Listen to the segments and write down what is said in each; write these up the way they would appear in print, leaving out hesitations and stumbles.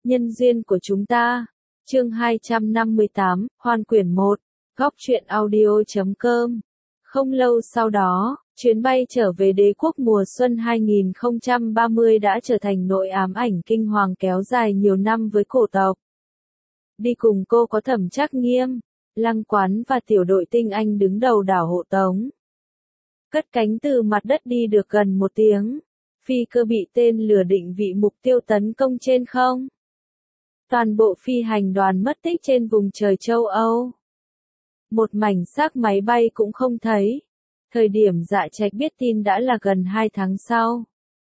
Nhân duyên của chúng ta. Chương 258, Hoan quyển 1, Góc truyện audio.com. Không lâu sau đó, chuyến bay trở về đế quốc mùa xuân 2030 đã trở thành nỗi ám ảnh kinh hoàng kéo dài nhiều năm với cổ tộc. Đi cùng cô có Thẩm Trác Nghiêm, Lăng Quán và tiểu đội tinh anh đứng đầu đảo hộ tống. Cất cánh từ mặt đất đi được gần 1 tiếng, phi cơ bị tên lửa định vị mục tiêu tấn công trên không. Toàn bộ phi hành đoàn mất tích trên vùng trời châu Âu. Một mảnh xác máy bay cũng không thấy. Thời điểm Dạ Trạch biết tin đã là gần 2 tháng sau.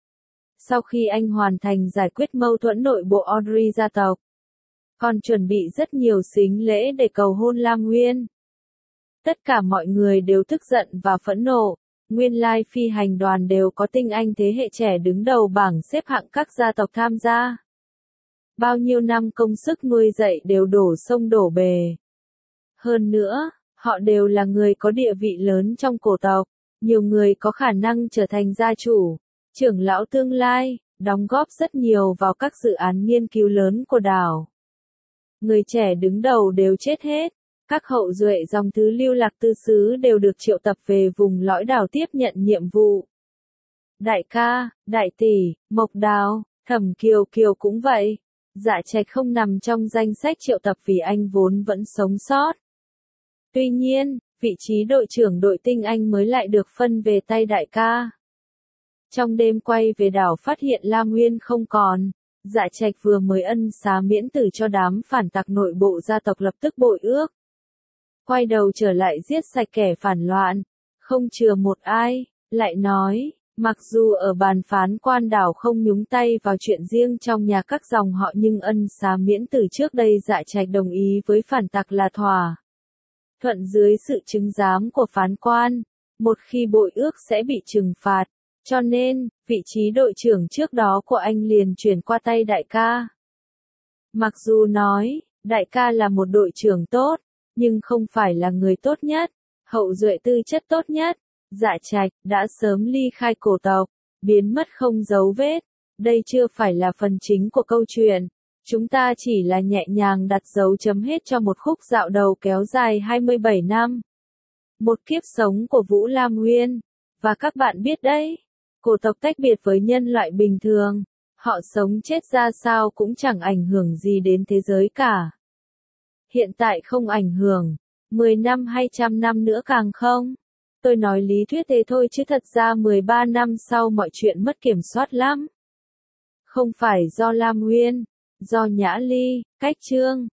Sau khi anh hoàn thành giải quyết mâu thuẫn nội bộ Audrey gia tộc, còn chuẩn bị rất nhiều sính lễ để cầu hôn Lam Nguyên. Tất cả mọi người đều tức giận và phẫn nộ. Nguyên lai phi hành đoàn đều có tinh anh thế hệ trẻ đứng đầu bảng xếp hạng các gia tộc tham gia. Bao nhiêu năm công sức nuôi dạy đều đổ sông đổ bề. Hơn nữa, họ đều là người có địa vị lớn trong cổ tộc, nhiều người có khả năng trở thành gia chủ, trưởng lão tương lai, đóng góp rất nhiều vào các dự án nghiên cứu lớn của đảo. Người trẻ đứng đầu đều chết hết, các hậu duệ dòng thứ lưu lạc tư xứ đều được triệu tập về vùng lõi đảo tiếp nhận nhiệm vụ. Đại ca, đại tỷ, Mộc Đào, Thẩm Kiều Kiều cũng vậy. Dạ Trạch không nằm trong danh sách triệu tập vì anh vốn vẫn sống sót. Tuy nhiên, vị trí đội trưởng đội tinh anh mới lại được phân về tay đại ca. Trong đêm quay về đảo phát hiện Lam Nguyên không còn, Dạ Trạch vừa mới ân xá miễn tử cho đám phản tặc nội bộ gia tộc lập tức bội ước. Quay đầu trở lại giết sạch kẻ phản loạn, không chừa một ai, lại nói, mặc dù ở bàn phán quan đảo không nhúng tay vào chuyện riêng trong nhà các dòng họ nhưng ân xá miễn tử trước đây Dạ Trạch đồng ý với phản tặc là thỏa thuận dưới sự chứng giám của phán quan, một khi bội ước sẽ bị trừng phạt, cho nên, vị trí đội trưởng trước đó của anh liền chuyển qua tay đại ca. Mặc dù nói, đại ca là một đội trưởng tốt, nhưng không phải là người tốt nhất, hậu duệ tư chất tốt nhất. Dạ Trạch đã sớm ly khai cổ tộc, biến mất không dấu vết. Đây chưa phải là phần chính của câu chuyện. Chúng ta chỉ là nhẹ nhàng đặt dấu chấm hết cho một khúc dạo đầu kéo dài 27 năm. Một kiếp sống của Vũ Lam Nguyên. Và các bạn biết đấy, cổ tộc tách biệt với nhân loại bình thường. Họ sống chết ra sao cũng chẳng ảnh hưởng gì đến thế giới cả. Hiện tại không ảnh hưởng, 10 năm hay trăm năm nữa càng không. Tôi nói lý thuyết thế thôi chứ thật ra 13 năm sau mọi chuyện mất kiểm soát lắm. Không phải do Lam Nguyên, do Nhã Ly, Cách Trương,